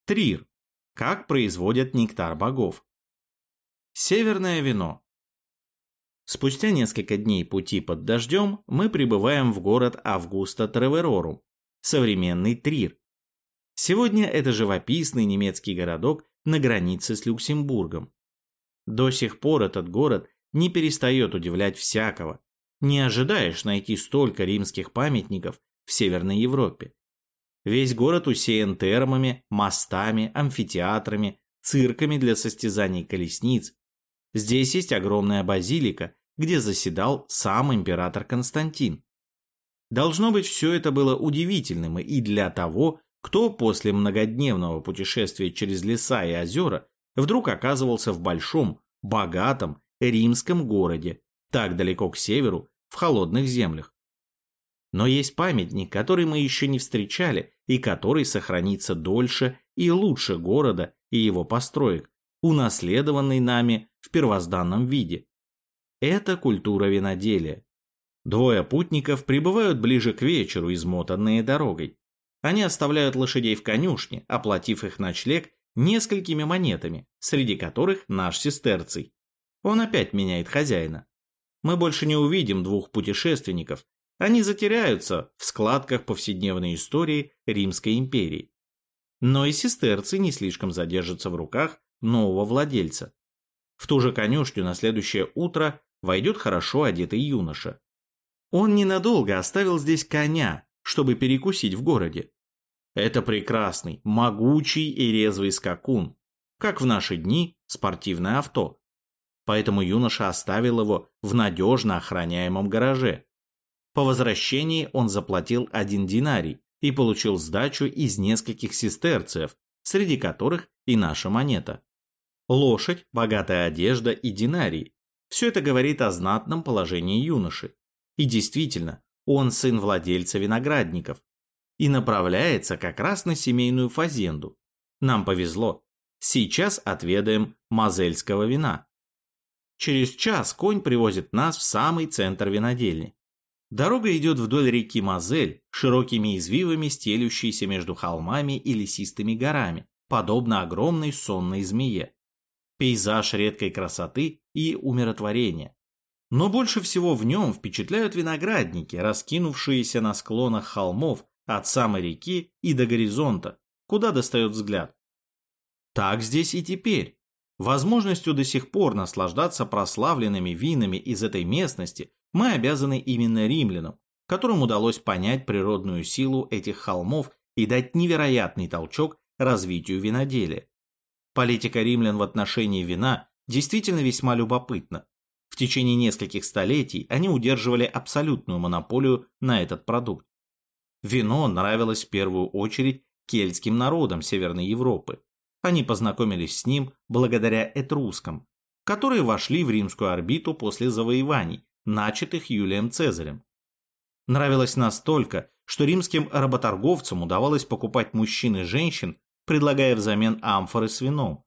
Трир. Как производят нектар богов. Северное вино. Спустя несколько дней пути под дождем мы прибываем в город Августа Треверорум, современный Трир. Сегодня это живописный немецкий городок на границе с Люксембургом. До сих пор этот город не перестает удивлять всякого. Не ожидаешь найти столько римских памятников в Северной Европе. Весь город усеян термами, мостами, амфитеатрами, цирками для состязаний колесниц. Здесь есть огромная базилика, где заседал сам император Константин. Должно быть, все это было удивительным и для того, кто после многодневного путешествия через леса и озера вдруг оказывался в большом, богатом римском городе, так далеко к северу, в холодных землях. Но есть памятник, который мы еще не встречали и который сохранится дольше и лучше города и его построек, унаследованный нами в первозданном виде. Это культура виноделия. Двое путников прибывают ближе к вечеру, измотанные дорогой. Они оставляют лошадей в конюшне, оплатив их ночлег несколькими монетами, среди которых наш сестерций. Он опять меняет хозяина. Мы больше не увидим двух путешественников. Они затеряются в складках повседневной истории Римской империи. Но и сестерцы не слишком задержатся в руках нового владельца. В ту же конюшню на следующее утро войдет хорошо одетый юноша. Он ненадолго оставил здесь коня, чтобы перекусить в городе. Это прекрасный, могучий и резвый скакун, как в наши дни спортивное авто. Поэтому юноша оставил его в надежно охраняемом гараже. По возвращении он заплатил 1 динарий и получил сдачу из нескольких сестерцев, среди которых и наша монета. Лошадь, богатая одежда и динарий – все это говорит о знатном положении юноши. И действительно, он сын владельца виноградников и направляется как раз на семейную фазенду. Нам повезло. Сейчас отведаем мозельского вина. Через час конь привозит нас в самый центр винодельни. Дорога идет вдоль реки Мозель, широкими извивами стелющейся между холмами и лесистыми горами, подобно огромной сонной змее. Пейзаж редкой красоты и умиротворения. Но больше всего в нем впечатляют виноградники, раскинувшиеся на склонах холмов от самой реки и до горизонта, куда достает взгляд. Так здесь и теперь. Возможностью до сих пор наслаждаться прославленными винами из этой местности мы обязаны именно римлянам, которым удалось понять природную силу этих холмов и дать невероятный толчок развитию виноделия. Политика римлян в отношении вина действительно весьма любопытна. В течение нескольких столетий они удерживали абсолютную монополию на этот продукт. Вино нравилось в первую очередь кельтским народам Северной Европы. Они познакомились с ним благодаря этрускам, которые вошли в римскую орбиту после завоеваний, начатых Юлием Цезарем. Нравилось настолько, что римским работорговцам удавалось покупать мужчин и женщин, предлагая взамен амфоры с вином.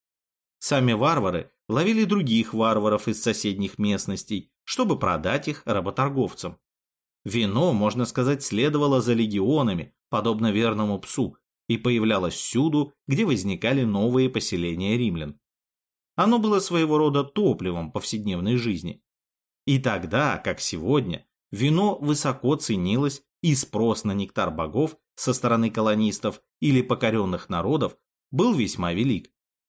Сами варвары ловили других варваров из соседних местностей, чтобы продать их работорговцам. Вино, можно сказать, следовало за легионами, подобно верному псу, и появлялось всюду, где возникали новые поселения римлян. Оно было своего рода топливом повседневной жизни. И тогда, как сегодня, вино высоко ценилось, и спрос на нектар богов со стороны колонистов или покоренных народов был весьма велик.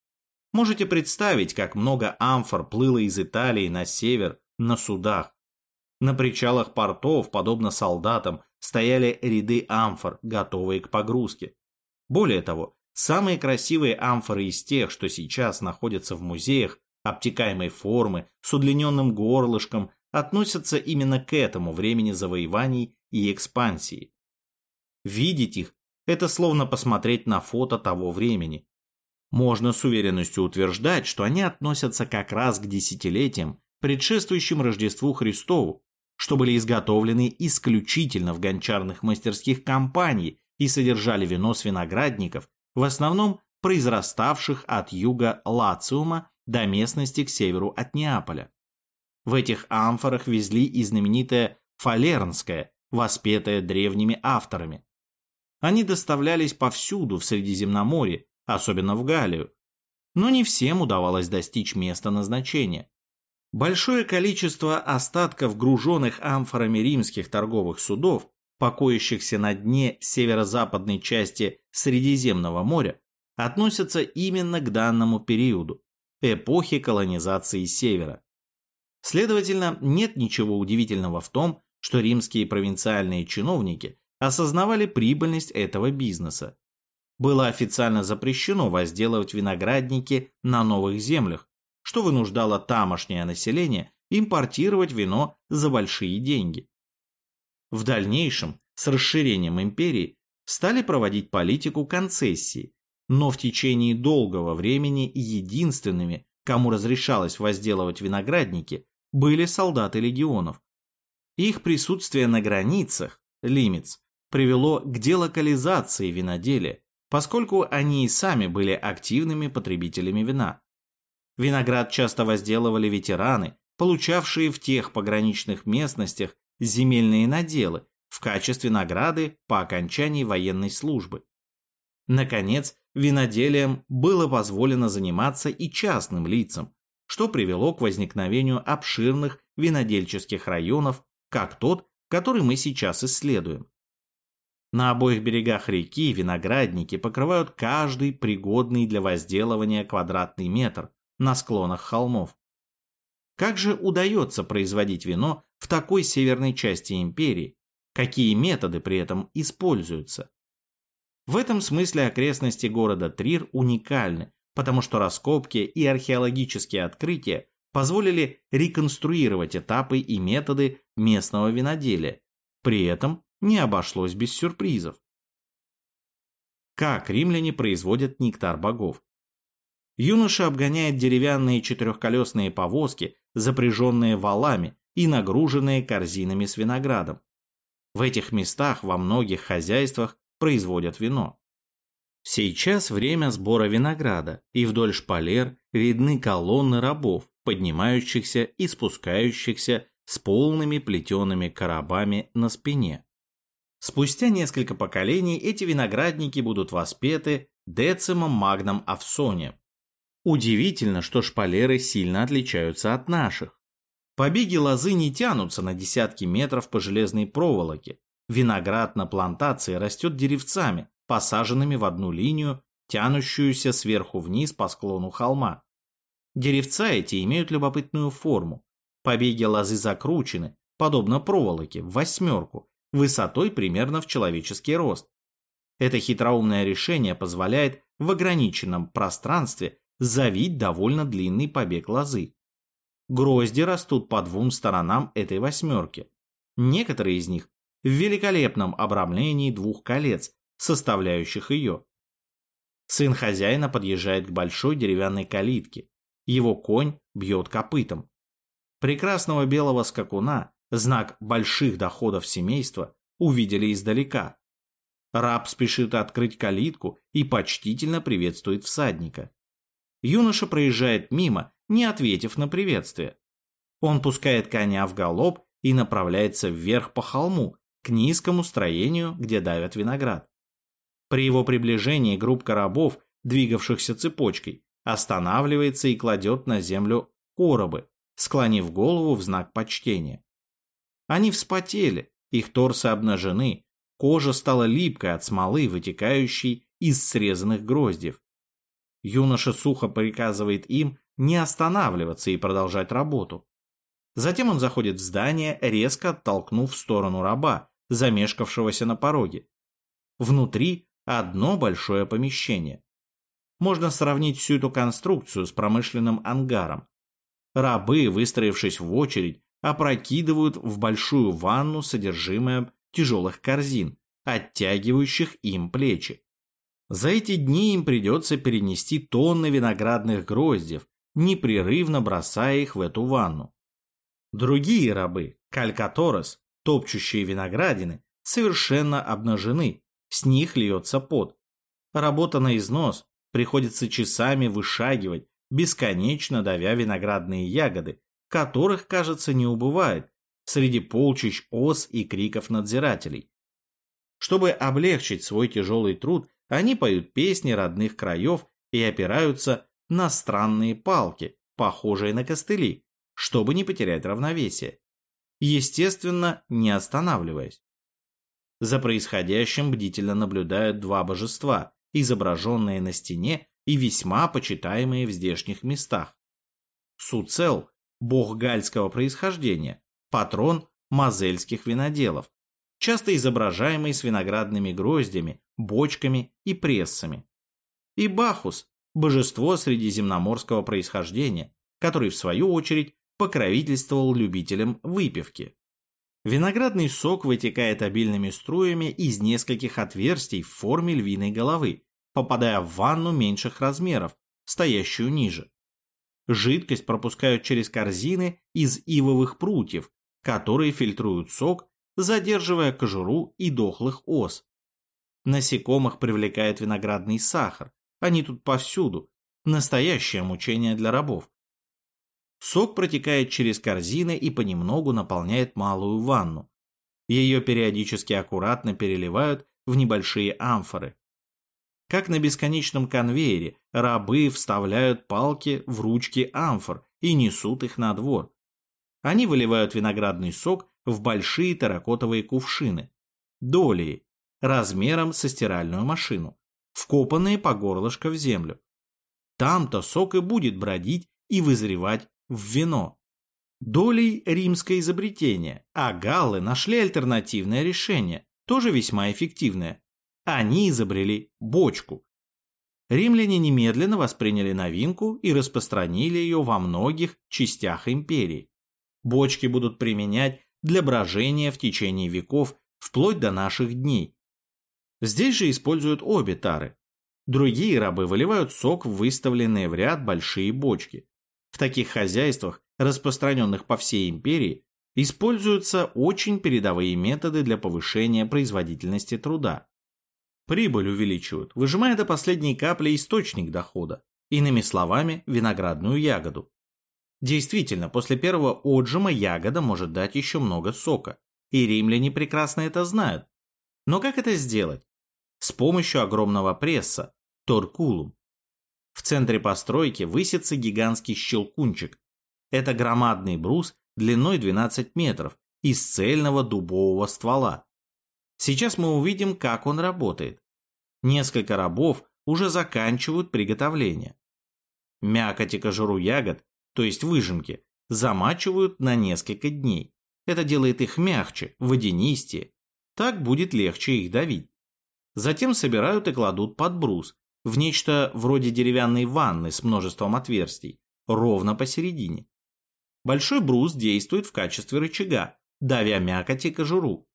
Можете представить, как много амфор плыло из Италии на север на судах. На причалах портов, подобно солдатам, стояли ряды амфор, готовые к погрузке. Более того, самые красивые амфоры из тех, что сейчас находятся в музеях, обтекаемой формы, с удлиненным горлышком, относятся именно к этому времени завоеваний и экспансии. Видеть их – это словно посмотреть на фото того времени. Можно с уверенностью утверждать, что они относятся как раз к десятилетиям, предшествующим Рождеству Христову, что были изготовлены исключительно в гончарных мастерских компаний и содержали вино с виноградников, в основном произраставших от юга Лациума до местности к северу от Неаполя. В этих амфорах везли и знаменитое фалернское, воспетое древними авторами. Они доставлялись повсюду в Средиземноморье, особенно в Галлию. Но не всем удавалось достичь места назначения. Большое количество остатков груженных амфорами римских торговых судов, покоящихся на дне северо-западной части Средиземного моря, относятся именно к данному периоду – эпохе колонизации Севера. Следовательно, нет ничего удивительного в том, что римские провинциальные чиновники осознавали прибыльность этого бизнеса. Было официально запрещено возделывать виноградники на новых землях, что вынуждало тамошнее население импортировать вино за большие деньги. В дальнейшем, с расширением империи, стали проводить политику концессии, но в течение долгого времени единственными, кому разрешалось возделывать виноградники, были солдаты легионов. Их присутствие на границах, лимитс, привело к делокализации виноделия, поскольку они и сами были активными потребителями вина. Виноград часто возделывали ветераны, получавшие в тех пограничных местностях земельные наделы в качестве награды по окончании военной службы. Наконец, виноделием было позволено заниматься и частным лицам, что привело к возникновению обширных винодельческих районов, как тот, который мы сейчас исследуем. На обоих берегах реки виноградники покрывают каждый пригодный для возделывания квадратный метр на склонах холмов. Как же удается производить вино в такой северной части империи? Какие методы при этом используются? В этом смысле окрестности города Трир уникальны, потому что раскопки и археологические открытия позволили реконструировать этапы и методы местного виноделия. При этом не обошлось без сюрпризов. Как римляне производят нектар богов? Юноша обгоняет деревянные четырехколесные повозки, запряженные валами и нагруженные корзинами с виноградом. В этих местах во многих хозяйствах производят вино. Сейчас время сбора винограда, и вдоль шпалер видны колонны рабов, поднимающихся и спускающихся с полными плетеными коробами на спине. Спустя несколько поколений эти виноградники будут воспеты Децимом Магном Авсонием. Удивительно, что шпалеры сильно отличаются от наших. Побеги лозы не тянутся на десятки метров по железной проволоке. Виноград на плантации растет деревцами, посаженными в одну линию, тянущуюся сверху вниз по склону холма. Деревца эти имеют любопытную форму. Побеги лозы закручены, подобно проволоке, в восьмерку, высотой примерно в человеческий рост. Это хитроумное решение позволяет в ограниченном пространстве завить довольно длинный побег лозы. Грозди растут по двум сторонам этой восьмерки. Некоторые из них в великолепном обрамлении двух колец, составляющих ее. Сын хозяина подъезжает к большой деревянной калитке. Его конь бьет копытом. Прекрасного белого скакуна, знак больших доходов семейства, увидели издалека. Раб спешит открыть калитку и почтительно приветствует всадника. Юноша проезжает мимо, не ответив на приветствие. Он пускает коня в галоп и направляется вверх по холму, к низкому строению, где давят виноград. При его приближении группка рабов, двигавшихся цепочкой, останавливается и кладет на землю коробы, склонив голову в знак почтения. Они вспотели, их торсы обнажены, кожа стала липкой от смолы, вытекающей из срезанных гроздьев. Юноша сухо приказывает им не останавливаться и продолжать работу. Затем он заходит в здание, резко оттолкнув в сторону раба, замешкавшегося на пороге. Внутри одно большое помещение. Можно сравнить всю эту конструкцию с промышленным ангаром. Рабы, выстроившись в очередь, опрокидывают в большую ванну содержимое тяжелых корзин, оттягивающих им плечи. За эти дни им придется перенести тонны виноградных гроздьев, непрерывно бросая их в эту ванну. Другие рабы, калькаторос, топчущие виноградины, совершенно обнажены, с них льется пот. Работа на износ, приходится часами вышагивать, бесконечно давя виноградные ягоды, которых, кажется, не убывает, среди полчищ ос и криков надзирателей. Чтобы облегчить свой тяжелый труд, Они поют песни родных краев и опираются на странные палки, похожие на костыли, чтобы не потерять равновесие, естественно, не останавливаясь. За происходящим бдительно наблюдают два божества, изображенные на стене и весьма почитаемые в здешних местах. Суцел – бог гальского происхождения, патрон мозельских виноделов, часто изображаемый с виноградными гроздями, бочками и прессами. И Бахус – божество средиземноморского происхождения, который, в свою очередь, покровительствовал любителям выпивки. Виноградный сок вытекает обильными струями из нескольких отверстий в форме львиной головы, попадая в ванну меньших размеров, стоящую ниже. Жидкость пропускают через корзины из ивовых прутьев, которые фильтруют сок, задерживая кожуру и дохлых ос. Насекомых привлекает виноградный сахар, они тут повсюду, настоящее мучение для рабов. Сок протекает через корзины и понемногу наполняет малую ванну. Ее периодически аккуратно переливают в небольшие амфоры. Как на бесконечном конвейере, рабы вставляют палки в ручки амфор и несут их на двор. Они выливают виноградный сок в большие терракотовые кувшины, долии, размером со стиральную машину, вкопанные по горлышко в землю. Там-то сок и будет бродить и вызревать в вино. Долей римское изобретение, а галлы нашли альтернативное решение, тоже весьма эффективное. Они изобрели бочку. Римляне немедленно восприняли новинку и распространили ее во многих частях империи. Бочки будут применять для брожения в течение веков, вплоть до наших дней. Здесь же используют обе тары. Другие рабы выливают сок в выставленные в ряд большие бочки. В таких хозяйствах, распространенных по всей империи, используются очень передовые методы для повышения производительности труда. Прибыль увеличивают, выжимая до последней капли источник дохода, иными словами, виноградную ягоду. Действительно, после первого отжима ягода может дать еще много сока, и римляне прекрасно это знают. Но как это сделать? С помощью огромного пресса, торкулум. В центре постройки высится гигантский щелкунчик. Это громадный брус длиной 12 метров из цельного дубового ствола. Сейчас мы увидим, как он работает. Несколько рабов уже заканчивают приготовление. Мякоть и кожуру ягод, то есть выжимки, замачивают на несколько дней. Это делает их мягче, водянистее. Так будет легче их давить. Затем собирают и кладут под брус, в нечто вроде деревянной ванны с множеством отверстий, ровно посередине. Большой брус действует в качестве рычага, давя мякоть и кожуру.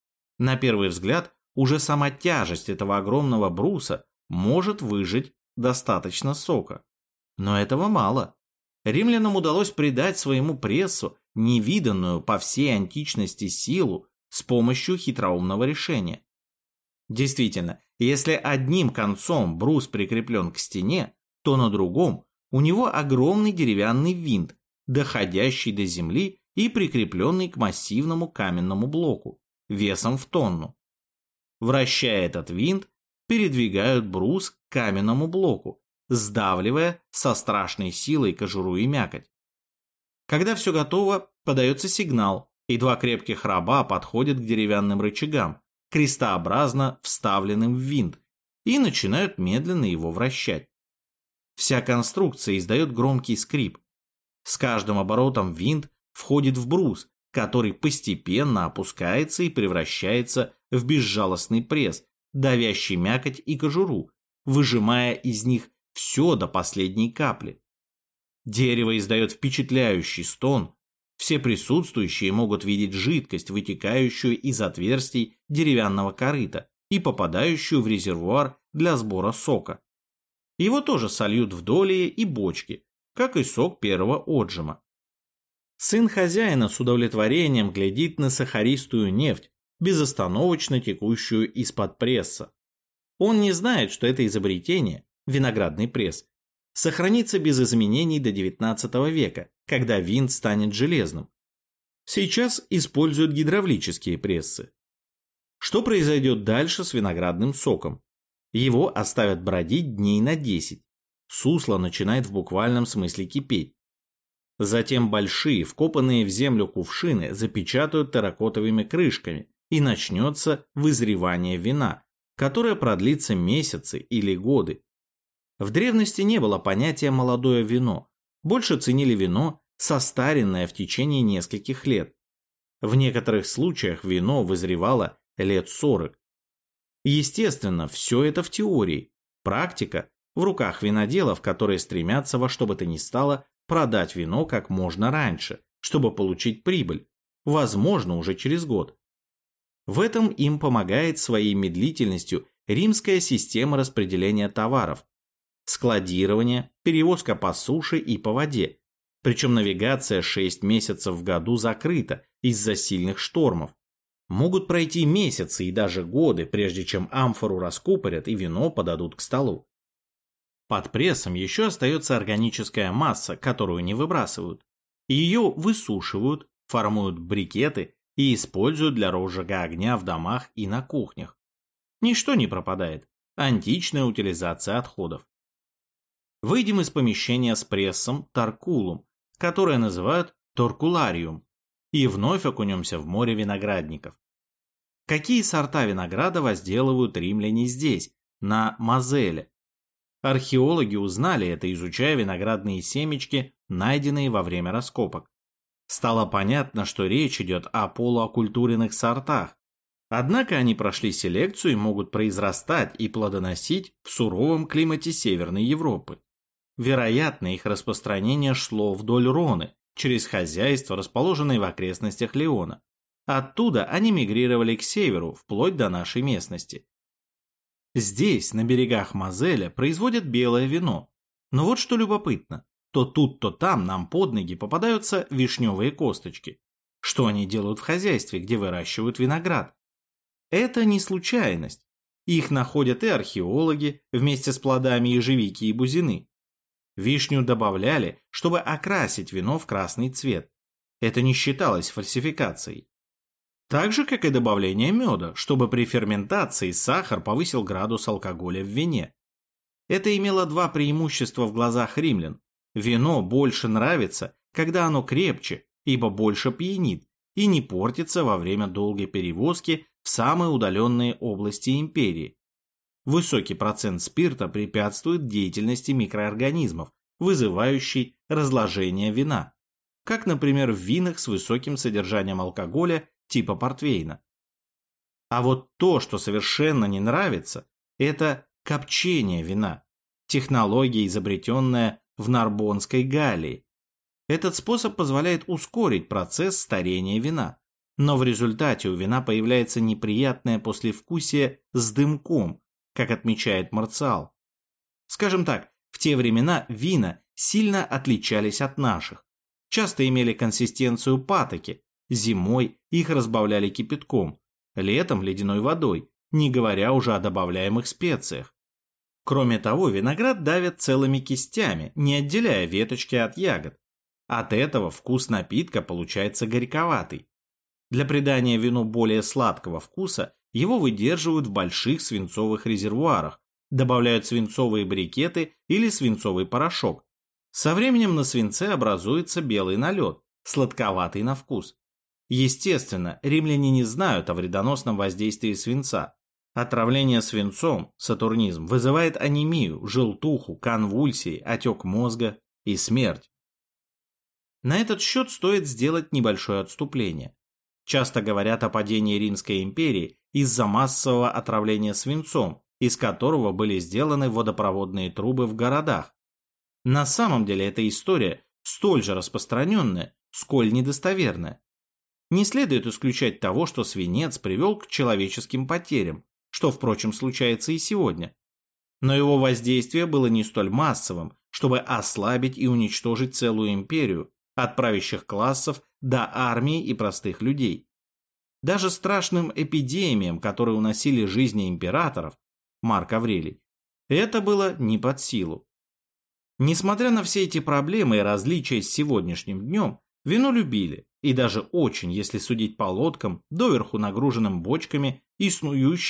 На первый взгляд, уже сама тяжесть этого огромного бруса может выжать достаточно сока. Но этого мало. Римлянам удалось придать своему прессу невиданную по всей античности силу с помощью хитроумного решения. Действительно, если одним концом брус прикреплен к стене, то на другом у него огромный деревянный винт, доходящий до земли и прикрепленный к массивному каменному блоку, весом в тонну. Вращая этот винт, передвигают брус к каменному блоку, сдавливая со страшной силой кожуру и мякоть. Когда все готово, подается сигнал, и два крепких раба подходят к деревянным рычагам, крестообразно вставленным в винт, и начинают медленно его вращать. Вся конструкция издает громкий скрип. С каждым оборотом винт входит в брус, который постепенно опускается и превращается в безжалостный пресс, давящий мякоть и кожуру, выжимая из них все до последней капли. Дерево издает впечатляющий стон. Все присутствующие могут видеть жидкость, вытекающую из отверстий деревянного корыта и попадающую в резервуар для сбора сока. Его тоже сольют в долии и бочки, как и сок первого отжима. Сын хозяина с удовлетворением глядит на сахаристую нефть, безостановочно текущую из-под пресса. Он не знает, что это изобретение, виноградный пресс, сохранится без изменений до XIX века, когда винт станет железным. Сейчас используют гидравлические прессы. Что произойдет дальше с виноградным соком? Его оставят бродить дней на 10. Сусло начинает в буквальном смысле кипеть. Затем большие, вкопанные в землю кувшины запечатают терракотовыми крышками, и начнется вызревание вина, которое продлится месяцы или годы. В древности не было понятия «молодое вино», больше ценили вино, состаренное в течение нескольких лет. В некоторых случаях вино вызревало лет 40. Естественно, все это в теории. Практика в руках виноделов, которые стремятся во что бы то ни стало продать вино как можно раньше, чтобы получить прибыль, возможно, уже через год. В этом им помогает своей медлительностью римская система распределения товаров, складирование, перевозка по суше и по воде. Причем навигация 6 месяцев в году закрыта из-за сильных штормов. Могут пройти месяцы и даже годы, прежде чем амфору раскупорят и вино подадут к столу. Под прессом еще остается органическая масса, которую не выбрасывают. Ее высушивают, формуют брикеты и используют для розжига огня в домах и на кухнях. Ничто не пропадает. Античная утилизация отходов. Выйдем из помещения с прессом Таркулум, которое называют Торкулариум, и вновь окунемся в море виноградников. Какие сорта винограда возделывают римляне здесь, на Мозеле? Археологи узнали это, изучая виноградные семечки, найденные во время раскопок. Стало понятно, что речь идет о полуокультуренных сортах. Однако они прошли селекцию и могут произрастать и плодоносить в суровом климате Северной Европы. Вероятно, их распространение шло вдоль Роны, через хозяйства, расположенные в окрестностях Леона. Оттуда они мигрировали к северу, вплоть до нашей местности. Здесь, на берегах Мозеля, производят белое вино. Но вот что любопытно. То тут, то там нам под ноги попадаются вишневые косточки. Что они делают в хозяйстве, где выращивают виноград? Это не случайность. Их находят и археологи вместе с плодами ежевики и бузины. Вишню добавляли, чтобы окрасить вино в красный цвет. Это не считалось фальсификацией. Так же, как и добавление меда, чтобы при ферментации сахар повысил градус алкоголя в вине. Это имело два преимущества в глазах римлян. Вино больше нравится, когда оно крепче, ибо больше пьянит и не портится во время долгой перевозки в самые удаленные области империи. Высокий процент спирта препятствует деятельности микроорганизмов, вызывающей разложение вина, как, например, в винах с высоким содержанием алкоголя типа портвейна. А вот то, что совершенно не нравится, это копчение вина, технология, изобретенная в Нарбонской Галлии. Этот способ позволяет ускорить процесс старения вина, но в результате у вина появляется неприятное послевкусие с дымком, как отмечает Марциал. Скажем так, в те времена вина сильно отличались от наших, часто имели консистенцию патоки, зимой их разбавляли кипятком, летом ледяной водой, не говоря уже о добавляемых специях. Кроме того, виноград давят целыми кистями, не отделяя веточки от ягод. От этого вкус напитка получается горьковатый. Для придания вину более сладкого вкуса его выдерживают в больших свинцовых резервуарах, добавляют свинцовые брикеты или свинцовый порошок. Со временем на свинце образуется белый налет, сладковатый на вкус. Естественно, римляне не знают о вредоносном воздействии свинца. Отравление свинцом, сатурнизм, вызывает анемию, желтуху, конвульсии, отек мозга и смерть. На этот счет стоит сделать небольшое отступление. Часто говорят о падении Римской империи из-за массового отравления свинцом, из которого были сделаны водопроводные трубы в городах. На самом деле эта история столь же распространенная, сколь недостоверная. Не следует исключать того, что свинец привел к человеческим потерям, что, впрочем, случается и сегодня. Но его воздействие было не столь массовым, чтобы ослабить и уничтожить целую империю, от правящих классов до армии и простых людей. Даже страшным эпидемиям, которые уносили жизни императоров, Марк Аврелий, это было не под силу. Несмотря на все эти проблемы и различия с сегодняшним днем, вино любили, и даже очень, если судить по лодкам, доверху нагруженным бочками и снующим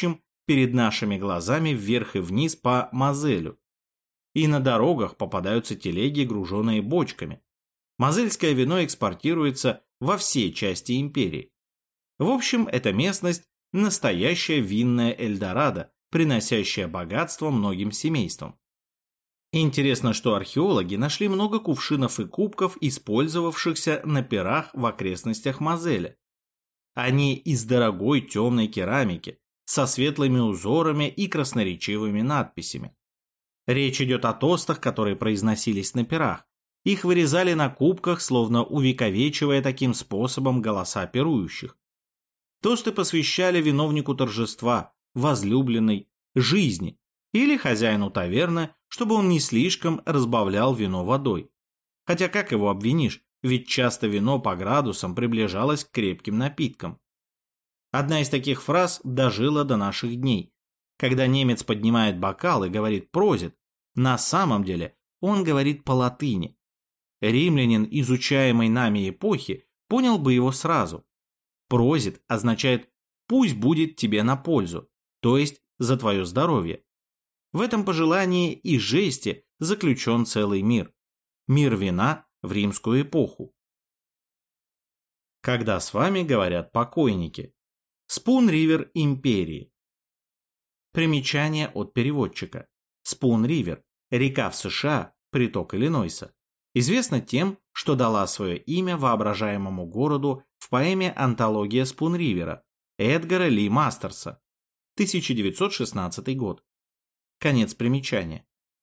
перед нашими глазами вверх и вниз по Мозелю. И на дорогах попадаются телеги, груженные бочками. Мозельское вино экспортируется во все части империи. В общем, эта местность – настоящая винная Эльдорадо, приносящая богатство многим семействам. Интересно, что археологи нашли много кувшинов и кубков, использовавшихся на пирах в окрестностях Мозеля. Они из дорогой темной керамики, со светлыми узорами и красноречивыми надписями. Речь идет о тостах, которые произносились на пирах. Их вырезали на кубках, словно увековечивая таким способом голоса пирующих. Тосты посвящали виновнику торжества, возлюбленной, жизни или хозяину таверны, чтобы он не слишком разбавлял вино водой. Хотя как его обвинишь, ведь часто вино по градусам приближалось к крепким напиткам. Одна из таких фраз дожила до наших дней. Когда немец поднимает бокал и говорит «прозит», на самом деле он говорит по-латыни. Римлянин, изучаемой нами эпохи, понял бы его сразу. «Прозит» означает «пусть будет тебе на пользу», то есть за твое здоровье. В этом пожелании и жесте заключен целый мир. Мир вина в римскую эпоху. Когда с вами говорят покойники. Спун-Ривер империи. Примечание от переводчика. Спун-Ривер – река в США, приток Иллинойса. Известна тем, что дала свое имя воображаемому городу в поэме «Антология Спун-Ривера» Эдгара Ли Мастерса, 1916 год. Конец примечания.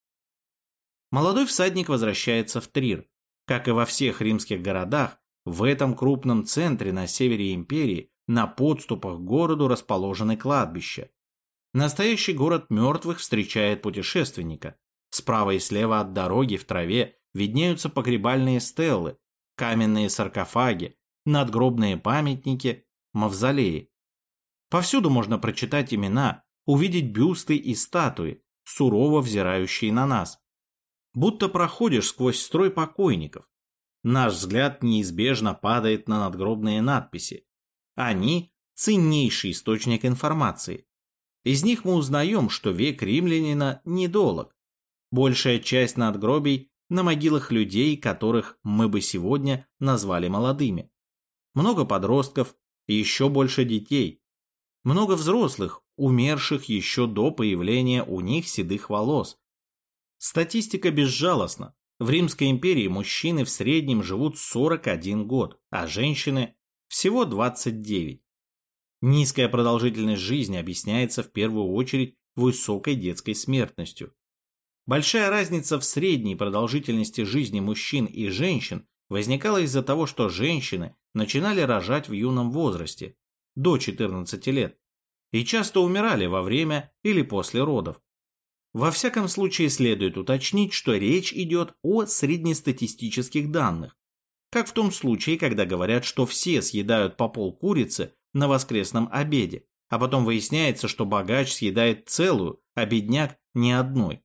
Молодой всадник возвращается в Трир. Как и во всех римских городах, в этом крупном центре на севере империи на подступах к городу расположены кладбища. Настоящий город мертвых встречает путешественника. Справа и слева от дороги в траве виднеются погребальные стеллы, каменные саркофаги, надгробные памятники, мавзолеи. Повсюду можно прочитать имена, увидеть бюсты и статуи, сурово взирающие на нас. Будто проходишь сквозь строй покойников. Наш взгляд неизбежно падает на надгробные надписи. Они – ценнейший источник информации. Из них мы узнаем, что век римлянина недолог. Большая часть надгробий на могилах людей, которых мы бы сегодня назвали молодыми. Много подростков и еще больше детей. Много взрослых, умерших еще до появления у них седых волос. Статистика безжалостна. В Римской империи мужчины в среднем живут 41 год, а женщины всего 29. Низкая продолжительность жизни объясняется в первую очередь высокой детской смертностью. Большая разница в средней продолжительности жизни мужчин и женщин возникала из-за того, что женщины начинали рожать в юном возрасте, до 14 лет, и часто умирали во время или после родов. Во всяком случае следует уточнить, что речь идет о среднестатистических данных, как в том случае, когда говорят, что все съедают по полкурицы на воскресном обеде, а потом выясняется, что богач съедает целую, а бедняк ни одной.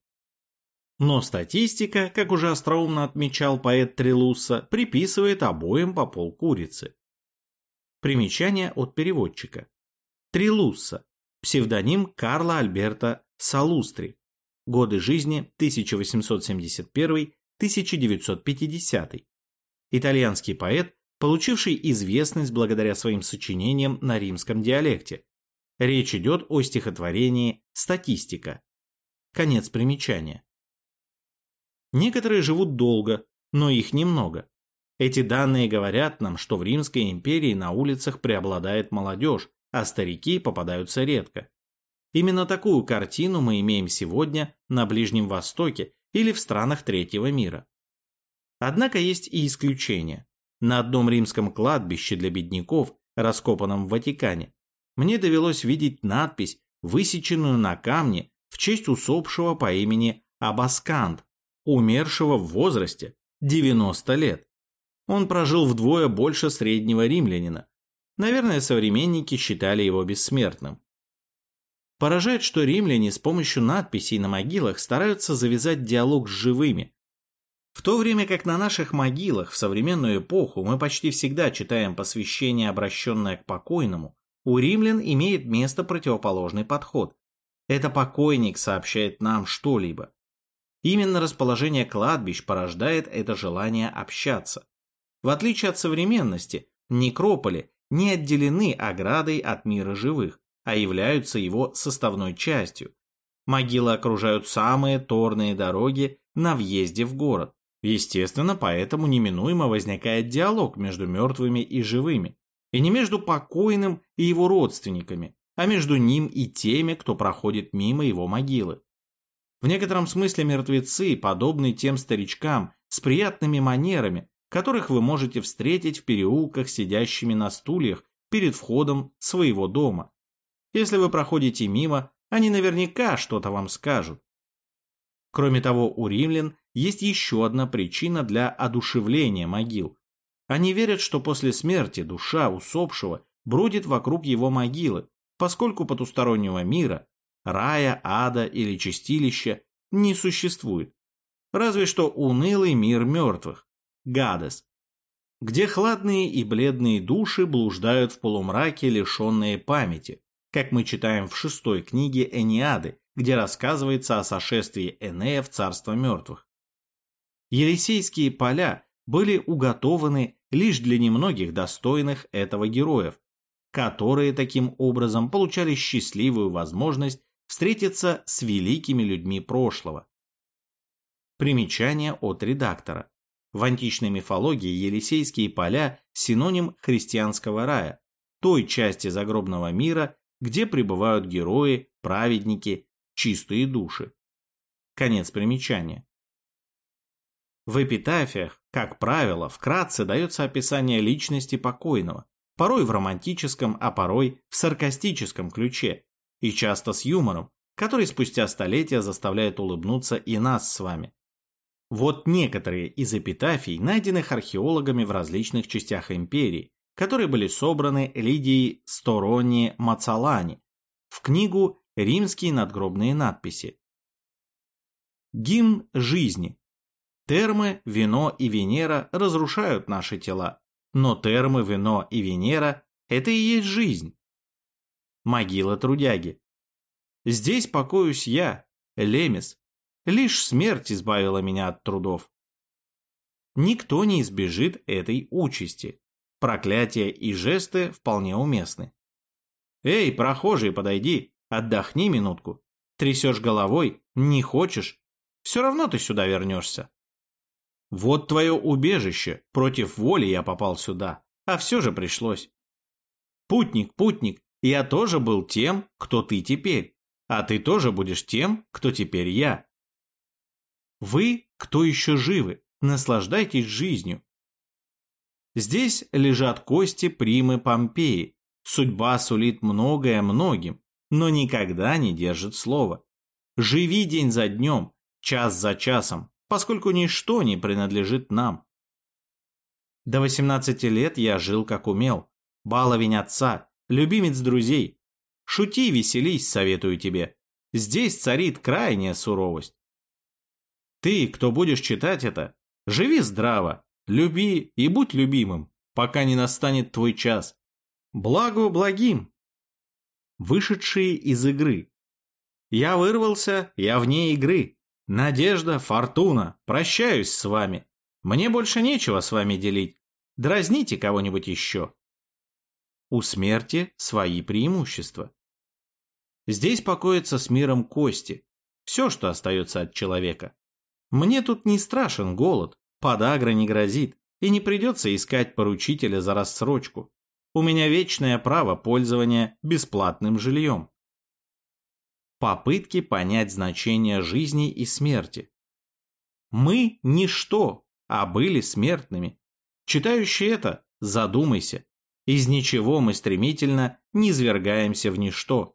Но статистика, как уже остроумно отмечал поэт Трилусса, приписывает обоим по полкурицы. Примечание от переводчика. Трилусса – псевдоним Карла Альберта Салустри. Годы жизни 1871-1950. Итальянский поэт, получивший известность благодаря своим сочинениям на римском диалекте. Речь идет о стихотворении «Статистика». Конец примечания. Некоторые живут долго, но их немного. Эти данные говорят нам, что в Римской империи на улицах преобладает молодежь, а старики попадаются редко. Именно такую картину мы имеем сегодня на Ближнем Востоке или в странах Третьего мира. Однако есть и исключения. На одном римском кладбище для бедняков, раскопанном в Ватикане, мне довелось видеть надпись, высеченную на камне в честь усопшего по имени Абасканд, умершего в возрасте 90 лет. Он прожил вдвое больше среднего римлянина. Наверное, современники считали его бессмертным. Поражает, что римляне с помощью надписей на могилах стараются завязать диалог с живыми. В то время как на наших могилах в современную эпоху мы почти всегда читаем посвящение, обращенное к покойному, у римлян имеет место противоположный подход. Это покойник сообщает нам что-либо. Именно расположение кладбищ порождает это желание общаться. В отличие от современности, некрополи не отделены оградой от мира живых, а являются его составной частью. Могилы окружают самые торные дороги на въезде в город. Естественно, поэтому неминуемо возникает диалог между мертвыми и живыми. И не между покойным и его родственниками, а между ним и теми, кто проходит мимо его могилы. В некотором смысле мертвецы подобны тем старичкам с приятными манерами, которых вы можете встретить в переулках сидящими на стульях перед входом своего дома. Если вы проходите мимо, они наверняка что-то вам скажут. Кроме того, у римлян есть еще одна причина для одушевления могил. Они верят, что после смерти душа усопшего бродит вокруг его могилы, поскольку потустороннего мира, рая, ада или чистилища не существует. Разве что унылый мир мертвых, Гадес, где хладные и бледные души блуждают в полумраке, лишенные памяти, как мы читаем в 6 книге Энеады, где рассказывается о сошествии Энея в царство мертвых. Елисейские поля были уготованы лишь для немногих достойных этого героев, которые таким образом получали счастливую возможность встретиться с великими людьми прошлого. Примечание от редактора. В античной мифологии Елисейские поля – синоним христианского рая, той части загробного мира, где пребывают герои, праведники, чистые души. Конец примечания. В эпитафиях, как правило, вкратце дается описание личности покойного, порой в романтическом, а порой в саркастическом ключе, и часто с юмором, который спустя столетия заставляет улыбнуться и нас с вами. Вот некоторые из эпитафий, найденных археологами в различных частях империи, которые были собраны Лидией Сторони Мацалани в книгу «Римские надгробные надписи». Гимн жизни. Термы, вино и Венера разрушают наши тела, но термы, вино и Венера – это и есть жизнь. Могила трудяги. Здесь покоюсь я, Лемес. Лишь смерть избавила меня от трудов. Никто не избежит этой участи. Проклятия и жесты вполне уместны. Эй, прохожий, подойди, отдохни минутку. Трясешь головой, не хочешь, все равно ты сюда вернешься. Вот твое убежище, против воли я попал сюда, а все же пришлось. Путник, путник, я тоже был тем, кто ты теперь, а ты тоже будешь тем, кто теперь я. Вы, кто еще живы, наслаждайтесь жизнью. Здесь лежат кости Примы Помпеи. Судьба сулит многое многим, но никогда не держит слова. Живи день за днем, час за часом, поскольку ничто не принадлежит нам. До 18 лет я жил как умел. Баловень отца, любимец друзей. Шути, веселись, советую тебе. Здесь царит крайняя суровость. Ты, кто будешь читать это, живи здраво, люби и будь любимым, пока не настанет твой час. Благо благим. Вышедшие из игры. Я вырвался, я вне игры. Надежда, фортуна, прощаюсь с вами. Мне больше нечего с вами делить. Дразните кого-нибудь еще. У смерти свои преимущества. Здесь покоятся с миром кости. Все, что остается от человека. Мне тут не страшен голод, подагра не грозит, и не придется искать поручителя за рассрочку. У меня вечное право пользования бесплатным жильем. Попытки понять значение жизни и смерти. Мы – ничто, а были смертными. Читающий это, задумайся. Из ничего мы стремительно низвергаемся в ничто.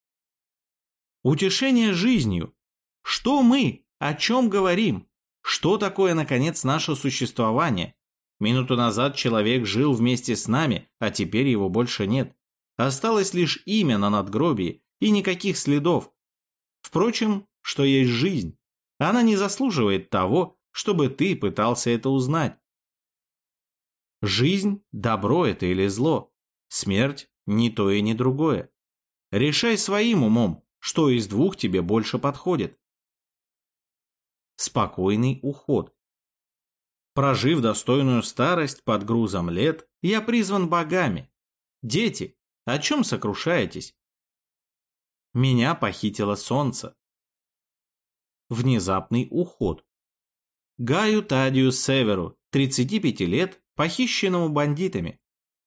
Утешение жизнью. Что мы? О чем говорим? Что такое, наконец, наше существование? Минуту назад человек жил вместе с нами, а теперь его больше нет. Осталось лишь имя на надгробии и никаких следов. Впрочем, что есть жизнь? Она не заслуживает того, чтобы ты пытался это узнать. Жизнь – добро это или зло? Смерть – ни то и ни другое. Решай своим умом, что из двух тебе больше подходит. Спокойный уход. Прожив достойную старость под грузом лет, я призван богами. Дети, о чем сокрушаетесь? Меня похитило солнце. Внезапный уход. Гаю Тадию Северу, 35 лет, похищенному бандитами.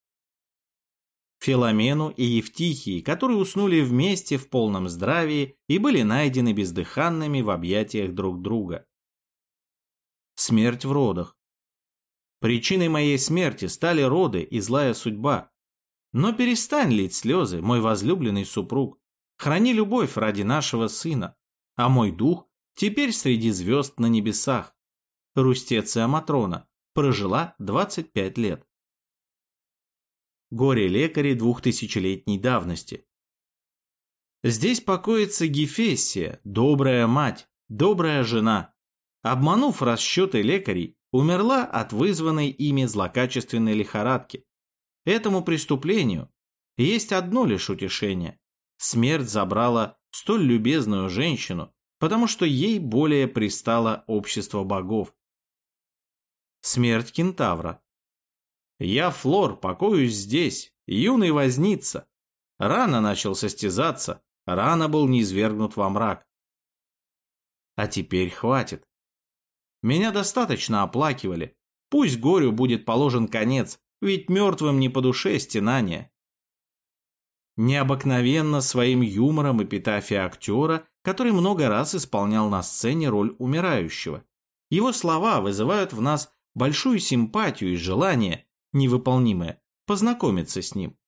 Филомену и Евтихии, которые уснули вместе в полном здравии и были найдены бездыханными в объятиях друг друга. Смерть в родах. Причиной моей смерти стали роды и злая судьба. Но перестань лить слезы, мой возлюбленный супруг. Храни любовь ради нашего сына, а мой дух теперь среди звезд на небесах. Рустеция Матрона прожила 25 лет. Горе-лекари 2000-летней давности. Здесь покоится Гефессия, добрая мать, добрая жена. Обманув расчеты лекарей, умерла от вызванной ими злокачественной лихорадки. Этому преступлению есть одно лишь утешение. Смерть забрала столь любезную женщину, потому что ей более пристало общество богов. Смерть кентавра. Я, Флор, покоюсь здесь, юный возница. Рано начал состязаться, рано был низвергнут во мрак. А теперь хватит. Меня достаточно оплакивали. Пусть горю будет положен конец, ведь мертвым не по душе стенания. Необыкновенно своим юмором эпитафия актера, который много раз исполнял на сцене роль умирающего. Его слова вызывают в нас большую симпатию и желание, невыполнимое, познакомиться с ним.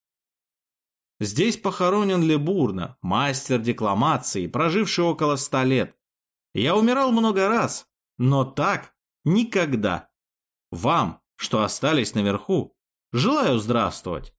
Здесь похоронен Лебурна, мастер декламации, проживший около 100 лет. Я умирал много раз, но так никогда. Вам, что остались наверху, желаю здравствовать.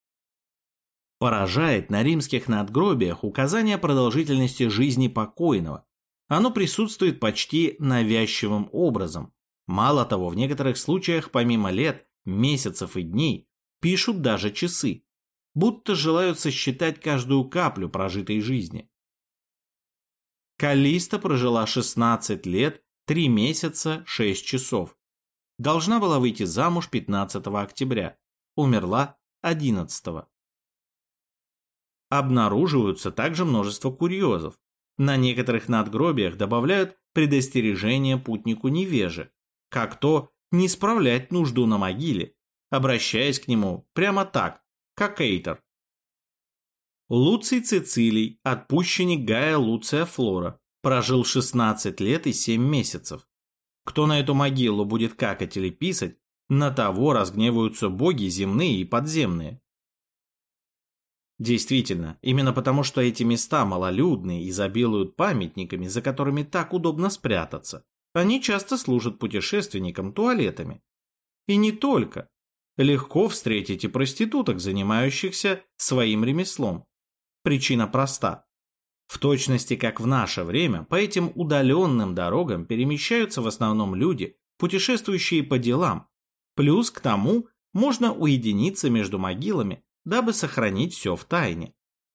Поражает на римских надгробиях указание продолжительности жизни покойного. Оно присутствует почти навязчивым образом. Мало того, в некоторых случаях помимо лет, месяцев и дней пишут даже часы, будто желают сосчитать каждую каплю прожитой жизни. Каллиста прожила 16 лет, 3 месяца, 6 часов. Должна была выйти замуж 15 октября, умерла 11. Обнаруживаются также множество курьезов. На некоторых надгробиях добавляют предостережение путнику невеже, как то не справлять нужду на могиле, обращаясь к нему прямо так, как Эйтер. Луций Цицилий, отпущенник Гая Луция Флора, прожил 16 лет и 7 месяцев. Кто на эту могилу будет какать или писать, на того разгневаются боги земные и подземные. Действительно, именно потому, что эти места малолюдные и изобилуют памятниками, за которыми так удобно спрятаться, они часто служат путешественникам туалетами. И не только. Легко встретить и проституток, занимающихся своим ремеслом. Причина проста. В точности, как в наше время, по этим удаленным дорогам перемещаются в основном люди, путешествующие по делам. Плюс к тому можно уединиться между могилами, дабы сохранить все в тайне.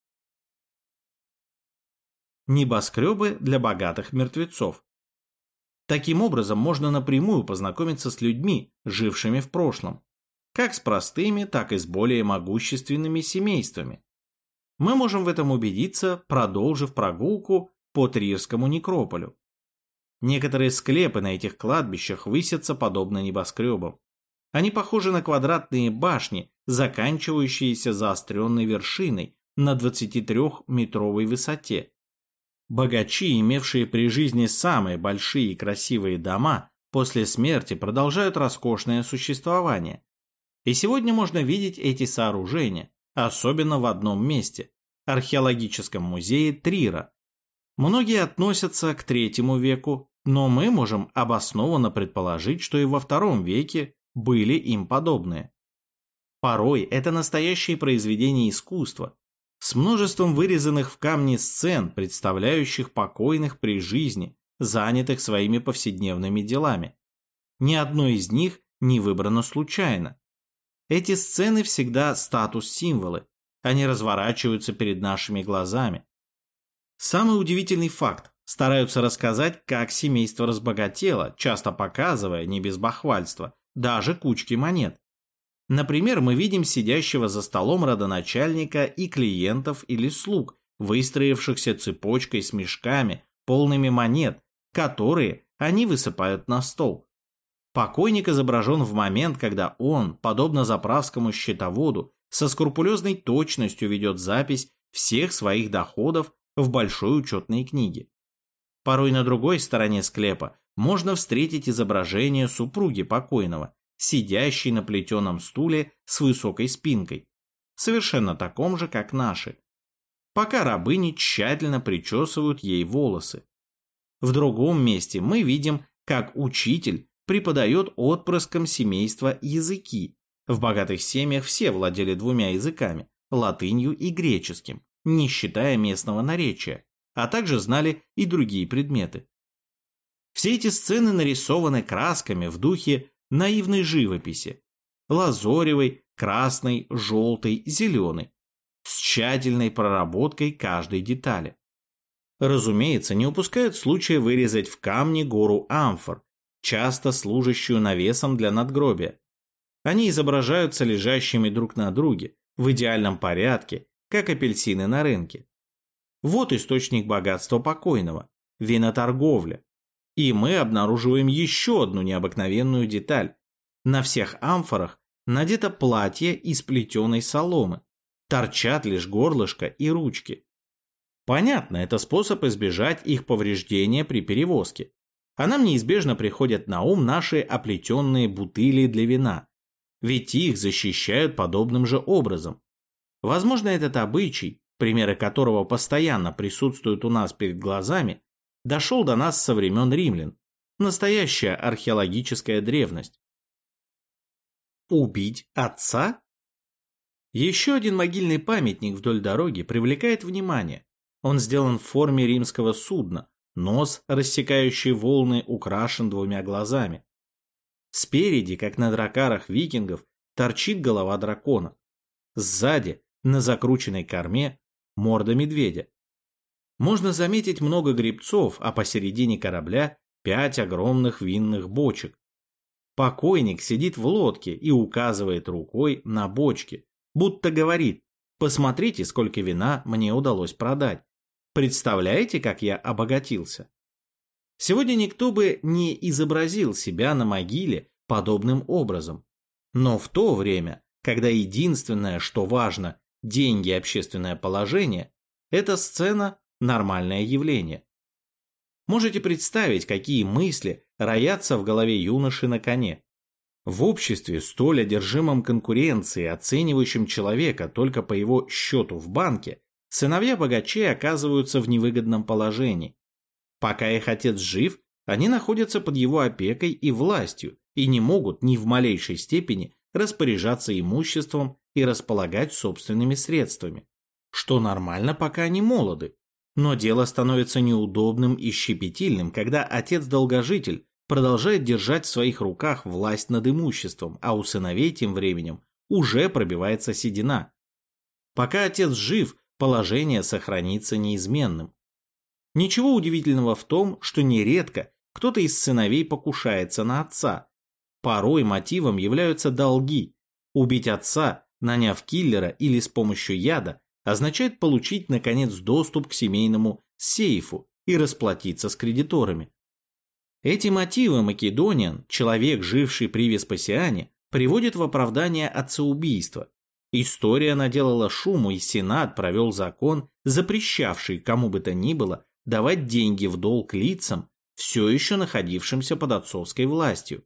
Небоскребы для богатых мертвецов. Таким образом, можно напрямую познакомиться с людьми, жившими в прошлом, как с простыми, так и с более могущественными семействами. Мы можем в этом убедиться, продолжив прогулку по Трирскому некрополю. Некоторые склепы на этих кладбищах высятся подобно небоскребам. Они похожи на квадратные башни, заканчивающиеся заостренной вершиной на 23-метровой высоте. Богачи, имевшие при жизни самые большие и красивые дома, после смерти продолжают роскошное существование. И сегодня можно видеть эти сооружения, особенно в одном месте – археологическом музее Трира. Многие относятся к III веку, но мы можем обоснованно предположить, что и во II веке были им подобные. Порой это настоящие произведения искусства, с множеством вырезанных в камне сцен, представляющих покойных при жизни, занятых своими повседневными делами. Ни одно из них не выбрано случайно. Эти сцены всегда статус-символы, они разворачиваются перед нашими глазами. Самый удивительный факт. Стараются рассказать, как семейство разбогатело, часто показывая, не без бахвальства, даже кучки монет. Например, мы видим сидящего за столом родоначальника и клиентов или слуг, выстроившихся цепочкой с мешками, полными монет, которые они высыпают на стол. Покойник изображен в момент, когда он, подобно заправскому счетоводу, со скрупулезной точностью ведет запись всех своих доходов в большой учетной книге. Порой на другой стороне склепа можно встретить изображение супруги покойного, сидящей на плетеном стуле с высокой спинкой, совершенно таком же, как наши, пока рабыни тщательно причесывают ей волосы. В другом месте мы видим, как учитель преподает отпрыскам семейства языки. В богатых семьях все владели двумя языками – латынью и греческим, не считая местного наречия, а также знали и другие предметы. Все эти сцены нарисованы красками в духе наивной живописи – лазоревой, красной, желтой, зеленой, с тщательной проработкой каждой детали. Разумеется, не упускают случая вырезать в камне гору амфор, часто служащую навесом для надгробия. Они изображаются лежащими друг на друге, в идеальном порядке, как апельсины на рынке. Вот источник богатства покойного – виноторговля. И мы обнаруживаем еще одну необыкновенную деталь. На всех амфорах надето платье из плетеной соломы. Торчат лишь горлышко и ручки. Понятно, это способ избежать их повреждения при перевозке. А нам неизбежно приходят на ум наши оплетенные бутыли для вина. Ведь их защищают подобным же образом. Возможно, этот обычай, примеры которого постоянно присутствуют у нас перед глазами, дошел до нас со времен римлян. Настоящая археологическая древность. Убить отца? Еще один могильный памятник вдоль дороги привлекает внимание. Он сделан в форме римского судна, нос, рассекающий волны, украшен двумя глазами. Спереди, как на дракарах викингов, торчит голова дракона. Сзади, на закрученной корме, морда медведя. Можно заметить много гребцов, а посередине корабля 5 огромных винных бочек. Покойник сидит в лодке и указывает рукой на бочки, будто говорит: «Посмотрите, сколько вина мне удалось продать. Представляете, как я обогатился?» Сегодня никто бы не изобразил себя на могиле подобным образом. Но в то время, когда единственное, что важно, деньги и общественное положение, эта сцена – нормальное явление. Можете представить, какие мысли роятся в голове юноши на коне. В обществе, столь одержимом конкуренцией, оценивающем человека только по его счету в банке, сыновья богачей оказываются в невыгодном положении. Пока их отец жив, они находятся под его опекой и властью и не могут ни в малейшей степени распоряжаться имуществом и располагать собственными средствами, что нормально, пока они молоды. Но дело становится неудобным и щепетильным, когда отец-долгожитель продолжает держать в своих руках власть над имуществом, а у сыновей тем временем уже пробивается седина. Пока отец жив, положение сохранится неизменным. Ничего удивительного в том, что нередко кто-то из сыновей покушается на отца. Порой мотивом являются долги. Убить отца, наняв киллера или с помощью яда, означает получить, наконец, доступ к семейному сейфу и расплатиться с кредиторами. Эти мотивы Македониан, человек, живший при Веспасиане, приводит в оправдание отцеубийства. История наделала шуму, и Сенат провел закон, запрещавший кому бы то ни было давать деньги в долг лицам, все еще находившимся под отцовской властью.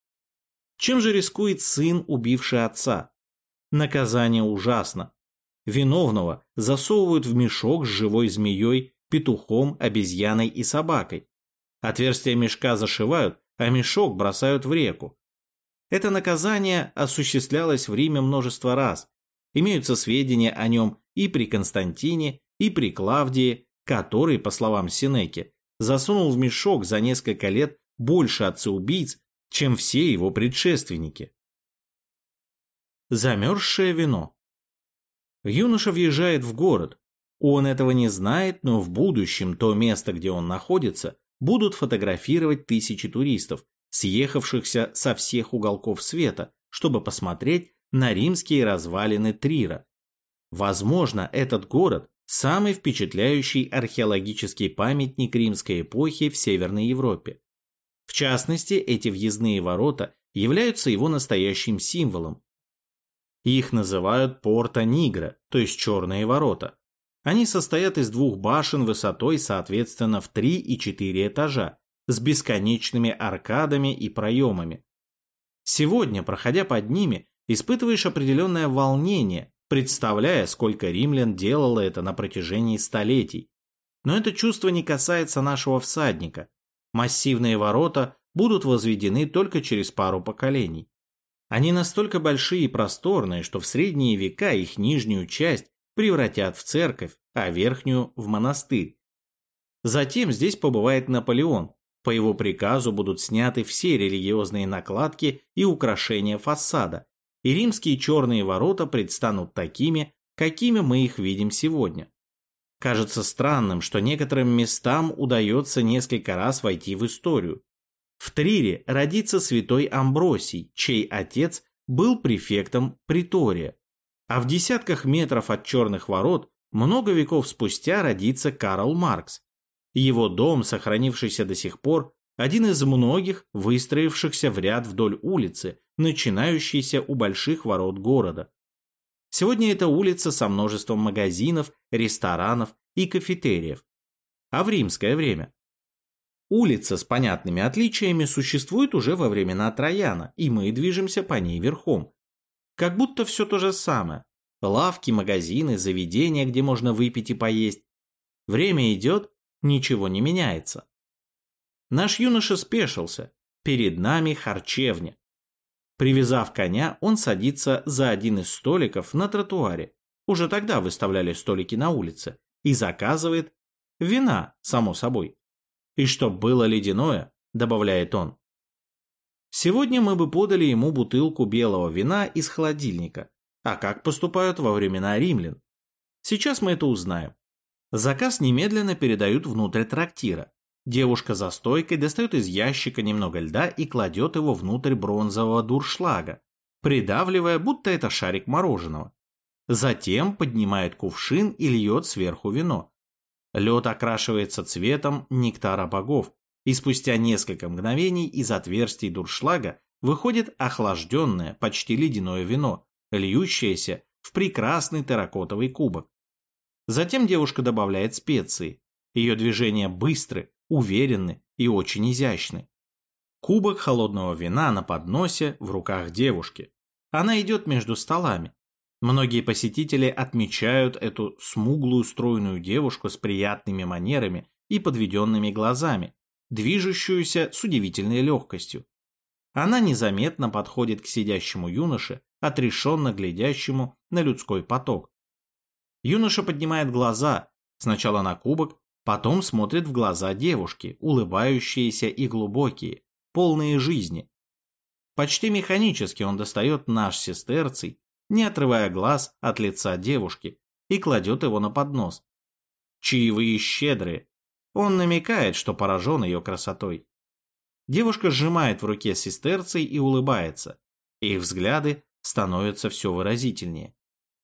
Чем же рискует сын, убивший отца? Наказание ужасно. Виновного засовывают в мешок с живой змеей, петухом, обезьяной и собакой. Отверстие мешка зашивают, а мешок бросают в реку. Это наказание осуществлялось в Риме множество раз. Имеются сведения о нем и при Константине, и при Клавдии, который, по словам Сенеки, засунул в мешок за несколько лет больше отцеубийц, чем все его предшественники. Замерзшее вино. Юноша въезжает в город. Он этого не знает, но в будущем то место, где он находится, будут фотографировать тысячи туристов, съехавшихся со всех уголков света, чтобы посмотреть на римские развалины Трира. Возможно, этот город – самый впечатляющий археологический памятник римской эпохи в Северной Европе. В частности, эти въездные ворота являются его настоящим символом. Их называют Порта Нигра, то есть черные ворота. Они состоят из двух башен высотой, соответственно, в 3 и 4 этажа, с бесконечными аркадами и проемами. Сегодня, проходя под ними, испытываешь определенное волнение, представляя, сколько римлян делало это на протяжении столетий. Но это чувство не касается нашего всадника. Массивные ворота будут возведены только через пару поколений. Они настолько большие и просторные, что в средние века их нижнюю часть превратят в церковь, а верхнюю – в монастырь. Затем здесь побывает Наполеон. По его приказу будут сняты все религиозные накладки и украшения фасада, и римские черные ворота предстанут такими, какими мы их видим сегодня. Кажется странным, что некоторым местам удается несколько раз войти в историю. В Трире родится святой Амбросий, чей отец был префектом притория. А в десятках метров от черных ворот много веков спустя родится Карл Маркс. Его дом, сохранившийся до сих пор, один из многих, выстроившихся в ряд вдоль улицы, начинающейся у больших ворот города. Сегодня это улица со множеством магазинов, ресторанов и кафетериев. А в римское время? Улица с понятными отличиями существует уже во времена Трояна, и мы движемся по ней верхом. Как будто все то же самое. Лавки, магазины, заведения, где можно выпить и поесть. Время идет, ничего не меняется. Наш юноша спешился. Перед нами харчевня. Привязав коня, он садится за один из столиков на тротуаре. Уже тогда выставляли столики на улице. И заказывает вина, само собой. И чтоб было ледяное, добавляет он. Сегодня мы бы подали ему бутылку белого вина из холодильника. А как поступают во времена римлян? Сейчас мы это узнаем. Заказ немедленно передают внутрь трактира. Девушка за стойкой достает из ящика немного льда и кладет его внутрь бронзового дуршлага, придавливая, будто это шарик мороженого. Затем поднимает кувшин и льет сверху вино. Лед окрашивается цветом нектара богов, и спустя несколько мгновений из отверстий дуршлага выходит охлажденное, почти ледяное вино, льющееся в прекрасный терракотовый кубок. Затем девушка добавляет специи. Ее движения быстры, уверенны и очень изящны. Кубок холодного вина на подносе в руках девушки. Она идет между столами. Многие посетители отмечают эту смуглую стройную девушку с приятными манерами и подведенными глазами, движущуюся с удивительной легкостью. Она незаметно подходит к сидящему юноше, отрешенно глядящему на людской поток. Юноша поднимает глаза, сначала на кубок, потом смотрит в глаза девушки, улыбающиеся и глубокие, полные жизни. Почти механически он достает наш сестерций, не отрывая глаз от лица девушки, и кладет его на поднос. Чаевые щедрые. Он намекает, что поражен ее красотой. Девушка сжимает в руке сестерций и улыбается. Их взгляды становятся все выразительнее.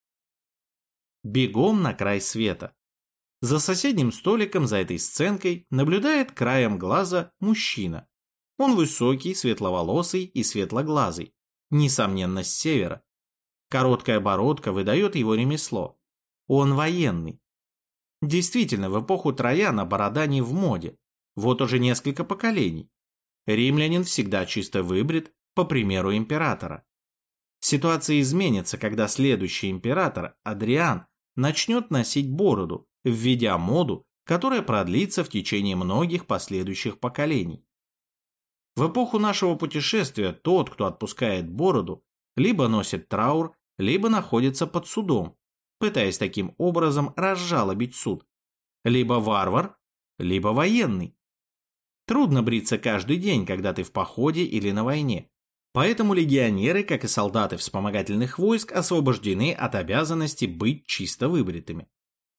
Бегом на край света. За соседним столиком, за этой сценкой, наблюдает краем глаза мужчина. Он высокий, светловолосый и светлоглазый, несомненно, с севера. Короткая бородка выдает его ремесло. Он военный. Действительно, в эпоху Трояна борода не в моде. Вот уже несколько поколений. Римлянин всегда чисто выбрит, по примеру императора. Ситуация изменится, когда следующий император, Адриан, начнет носить бороду, введя моду, которая продлится в течение многих последующих поколений. В эпоху нашего путешествия тот, кто отпускает бороду, либо носит траур, либо находится под судом, пытаясь таким образом разжалобить суд. Либо варвар, либо военный. Трудно бриться каждый день, когда ты в походе или на войне. Поэтому легионеры, как и солдаты вспомогательных войск, освобождены от обязанности быть чисто выбритыми.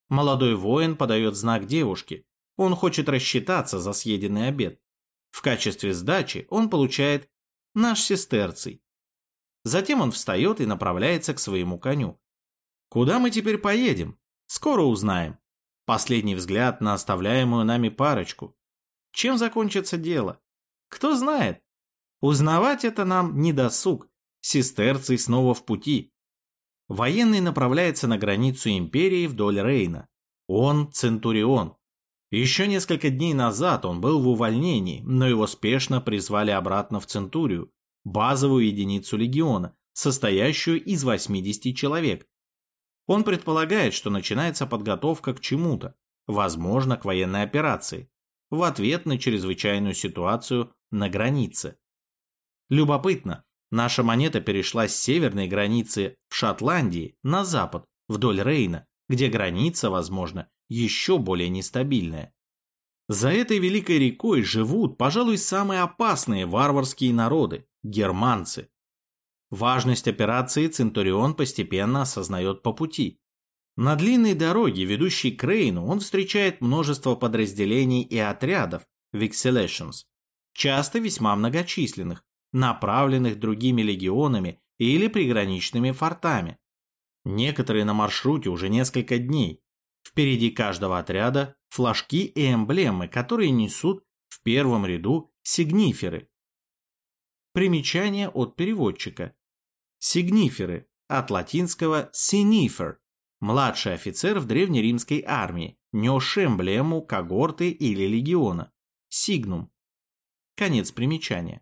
Молодой воин подает знак девушке. Он хочет рассчитаться за съеденный обед. В качестве сдачи он получает наш сестерций. Затем он встает и направляется к своему коню. Куда мы теперь поедем? Скоро узнаем. Последний взгляд на оставляемую нами парочку. Чем закончится дело? Кто знает? Узнавать это нам не досуг. Сестерций снова в пути. Военный направляется на границу империи вдоль Рейна. Он Центурион. Еще несколько дней назад он был в увольнении, но его спешно призвали обратно в Центурию, базовую единицу легиона, состоящую из 80 человек. Он предполагает, что начинается подготовка к чему-то, возможно, к военной операции, в ответ на чрезвычайную ситуацию на границе. Любопытно, наша монета перешла с северной границы в Шотландии на запад, вдоль Рейна, где граница, возможно, еще более нестабильная. За этой великой рекой живут, пожалуй, самые опасные варварские народы – германцы. Важность операции Центурион постепенно осознает по пути. На длинной дороге, ведущей к Рейну, он встречает множество подразделений и отрядов – Vexellations, часто весьма многочисленных, направленных другими легионами или приграничными фортами. Некоторые на маршруте уже несколько дней. Впереди каждого отряда флажки и эмблемы, которые несут в первом ряду сигниферы. Примечание от переводчика. Сигниферы, от латинского signifer, младший офицер в древнеримской армии, несший эмблему когорты или легиона. Сигнум. Конец примечания.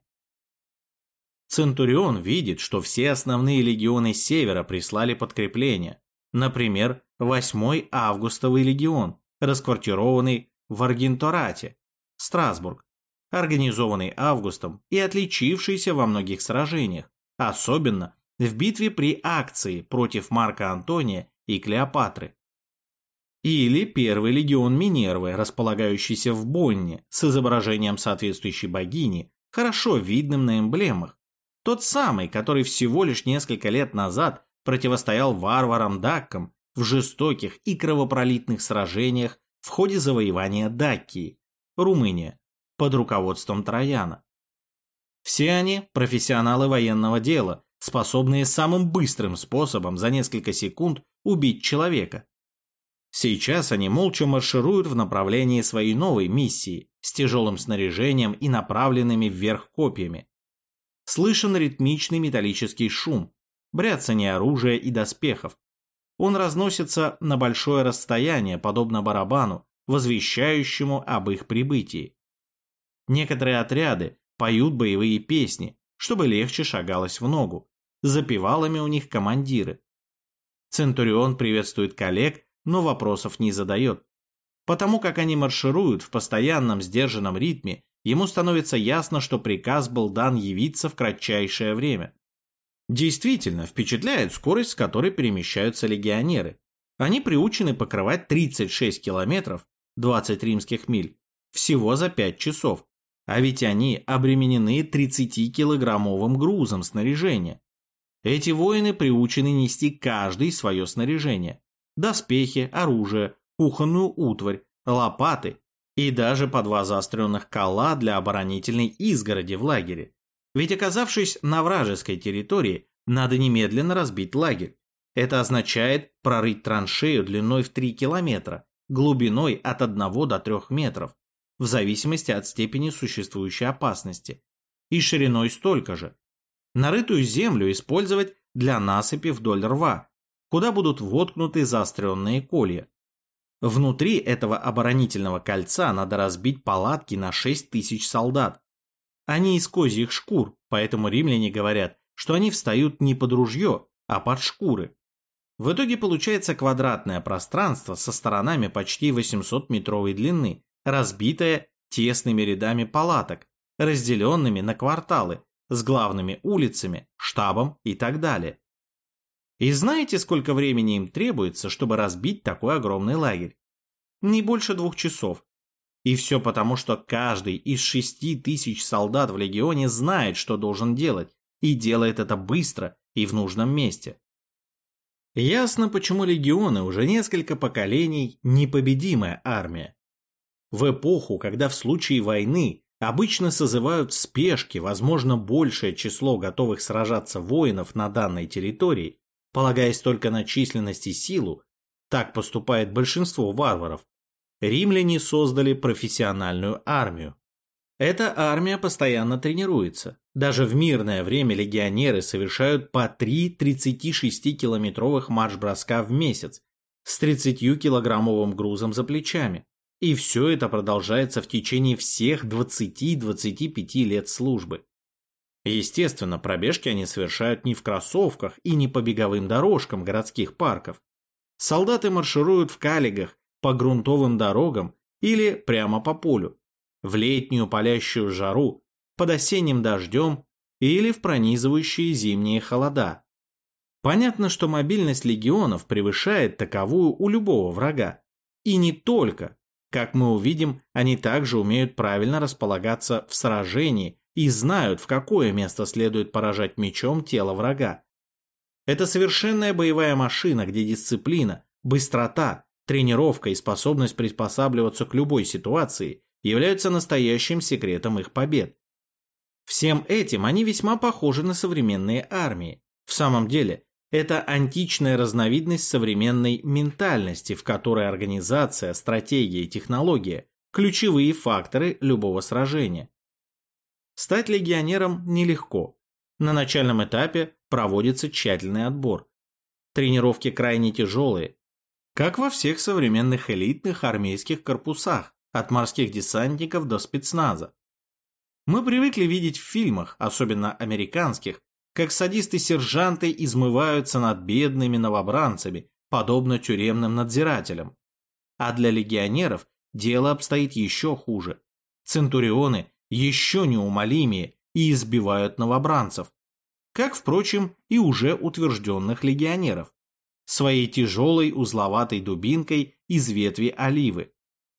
Центурион видит, что все основные легионы Севера прислали подкрепление. Например, 8-й Августовый легион, расквартированный в Аргенторате, Страсбург, организованный Августом и отличившийся во многих сражениях, особенно в битве при Акции против Марка Антония и Клеопатры. Или первый легион Минервы, располагающийся в Бонне, с изображением соответствующей богини, хорошо видным на эмблемах. Тот самый, который всего лишь несколько лет назад противостоял варварам-даккам в жестоких и кровопролитных сражениях в ходе завоевания Даккии, Румыния, под руководством Трояна. Все они профессионалы военного дела, способные самым быстрым способом за несколько секунд убить человека. Сейчас они молча маршируют в направлении своей новой миссии с тяжелым снаряжением и направленными вверх копьями. Слышен ритмичный металлический шум, бряцание оружия и доспехов. Он разносится на большое расстояние, подобно барабану, возвещающему об их прибытии. Некоторые отряды поют боевые песни, чтобы легче шагалось в ногу. Запевалами у них командиры. Центурион приветствует коллег, но вопросов не задает. Потому как они маршируют в постоянном сдержанном ритме, ему становится ясно, что приказ был дан явиться в кратчайшее время. Действительно, впечатляет скорость, с которой перемещаются легионеры. Они приучены покрывать 36 километров, 20 римских миль, всего за 5 часов. А ведь они обременены 30-килограммовым грузом снаряжения. Эти воины приучены нести каждый свое снаряжение. Доспехи, оружие, кухонную утварь, лопаты и даже по 2 заостренных кола для оборонительной изгороди в лагере. Ведь оказавшись на вражеской территории, надо немедленно разбить лагерь. Это означает прорыть траншею длиной в 3 километра, глубиной от 1 до 3 метров, в зависимости от степени существующей опасности, и шириной столько же. Нарытую землю использовать для насыпи вдоль рва, куда будут воткнуты заостренные колья. Внутри этого оборонительного кольца надо разбить палатки на 6000 солдат. Они из козьих шкур, поэтому римляне говорят, что они встают не под ружье, а под шкуры. В итоге получается квадратное пространство со сторонами почти 800-метровой длины, разбитое тесными рядами палаток, разделенными на кварталы, с главными улицами, штабом и так далее. И знаете, сколько времени им требуется, чтобы разбить такой огромный лагерь? Не больше 2 часов. И все потому, что каждый из 6000 солдат в легионе знает, что должен делать, и делает это быстро и в нужном месте. Ясно, почему легионы уже несколько поколений непобедимая армия. В эпоху, когда в случае войны обычно созывают в спешке, возможно, большее число готовых сражаться воинов на данной территории, полагаясь только на численность и силу, так поступает большинство варваров, римляне создали профессиональную армию. Эта армия постоянно тренируется. Даже в мирное время легионеры совершают по 3 36-километровых марш-броска в месяц с 30-килограммовым грузом за плечами. И все это продолжается в течение всех 20-25 лет службы. Естественно, пробежки они совершают не в кроссовках и не по беговым дорожкам городских парков. Солдаты маршируют в калигах по грунтовым дорогам или прямо по полю, в летнюю палящую жару, под осенним дождем или в пронизывающие зимние холода. Понятно, что мобильность легионов превышает таковую у любого врага. И не только. Как мы увидим, они также умеют правильно располагаться в сражении и знают, в какое место следует поражать мечом тело врага. Это совершенная боевая машина, где дисциплина, быстрота, тренировка и способность приспосабливаться к любой ситуации являются настоящим секретом их побед. Всем этим они весьма похожи на современные армии. В самом деле, это античная разновидность современной ментальности, в которой организация, стратегия и технология – ключевые факторы любого сражения. Стать легионером нелегко. На начальном этапе проводится тщательный отбор. Тренировки крайне тяжелые, как во всех современных элитных армейских корпусах, от морских десантников до спецназа. Мы привыкли видеть в фильмах, особенно американских, как садисты-сержанты измываются над бедными новобранцами, подобно тюремным надзирателям. А для легионеров дело обстоит еще хуже. Центурионы еще неумолимее и избивают новобранцев, как, впрочем, и уже утвержденных легионеров, своей тяжелой узловатой дубинкой из ветви оливы.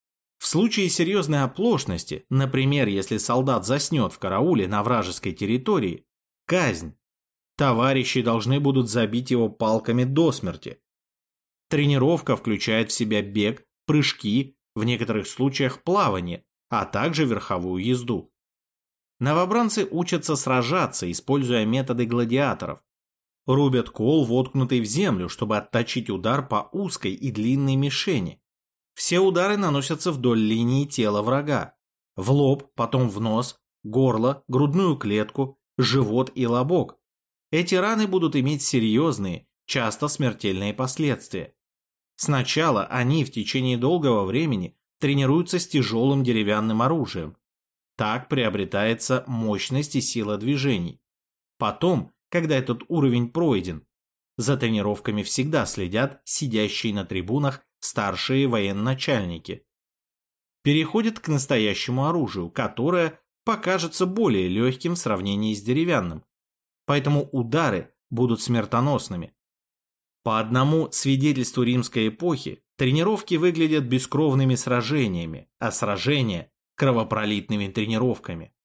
В случае серьезной оплошности, например, если солдат заснет в карауле на вражеской территории, казнь. Товарищи должны будут забить его палками до смерти. Тренировка включает в себя бег, прыжки, в некоторых случаях плавание, а также верховую езду. Новобранцы учатся сражаться, используя методы гладиаторов. Рубят кол, воткнутый в землю, чтобы отточить удар по узкой и длинной мишени. Все удары наносятся вдоль линии тела врага. В лоб, потом в нос, горло, грудную клетку, живот и лобок. Эти раны будут иметь серьезные, часто смертельные последствия. Сначала они в течение долгого времени тренируются с тяжелым деревянным оружием. Так приобретается мощность и сила движений. Потом, когда этот уровень пройден, за тренировками всегда следят сидящие на трибунах старшие военачальники. Переходят к настоящему оружию, которое покажется более легким в сравнении с деревянным. Поэтому удары будут смертоносными. По одному свидетельству римской эпохи, тренировки выглядят бескровными сражениями, а сражения – кровопролитными тренировками.